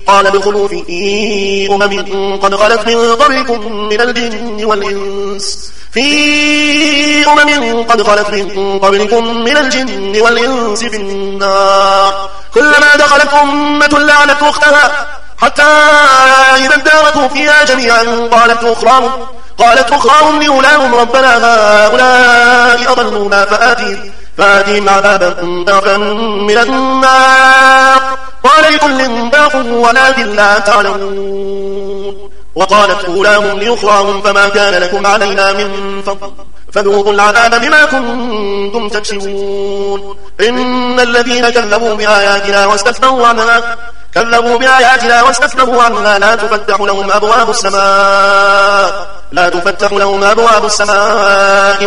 قال ادخلوا في قد خلت من قبلكم من الجن والإنس في النار كلما دخلت أمة لعنت أختها حتى إذا اداركوا فيها جميعا قالت أخراهم لأولاهم ربنا هؤلاء أضلونا فآتهم عذابا ضعفا من النار قال لكل ضعف ولكن لا تعلمون وقالت أولاهم لأخراهم فما كان لكم علينا من فضل فذوقوا العذاب بما كنتم تكسبون إن الذين كذبوا بآياتنا واستكبروا عنها لا تفتح لهم أبواب السماء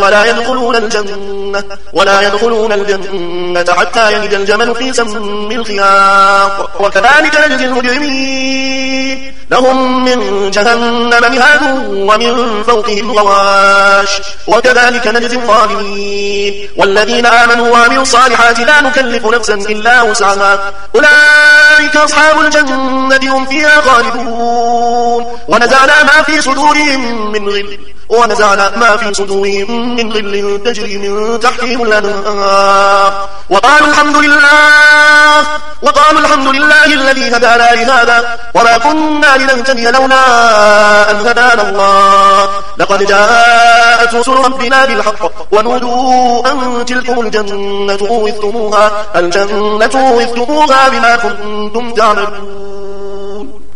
ولا يدخلون الجنة حتى يلج الجمل في سم الخياط وكذلك نجزي المجرمين لهم من جهنم مهاد ومن فوقهم غواش وكذلك نجزي الظالمين والذين آمنوا وعملوا الصالحات لا نكلف نفسا إلا وسعها أولئك أصحاب الجنة هم فيها خالدون ونزعنا ما في صدورهم من غل تجري من تحتهم الأنهار وقالوا الحمد لله الذي هدانا لهذا وما كنا لنهتدي لولا أن هدانا الله لقد جاءت رسل ربنا بالحق ونودوا أن تلكم الجنة أورثتموها بما كنتم تعملون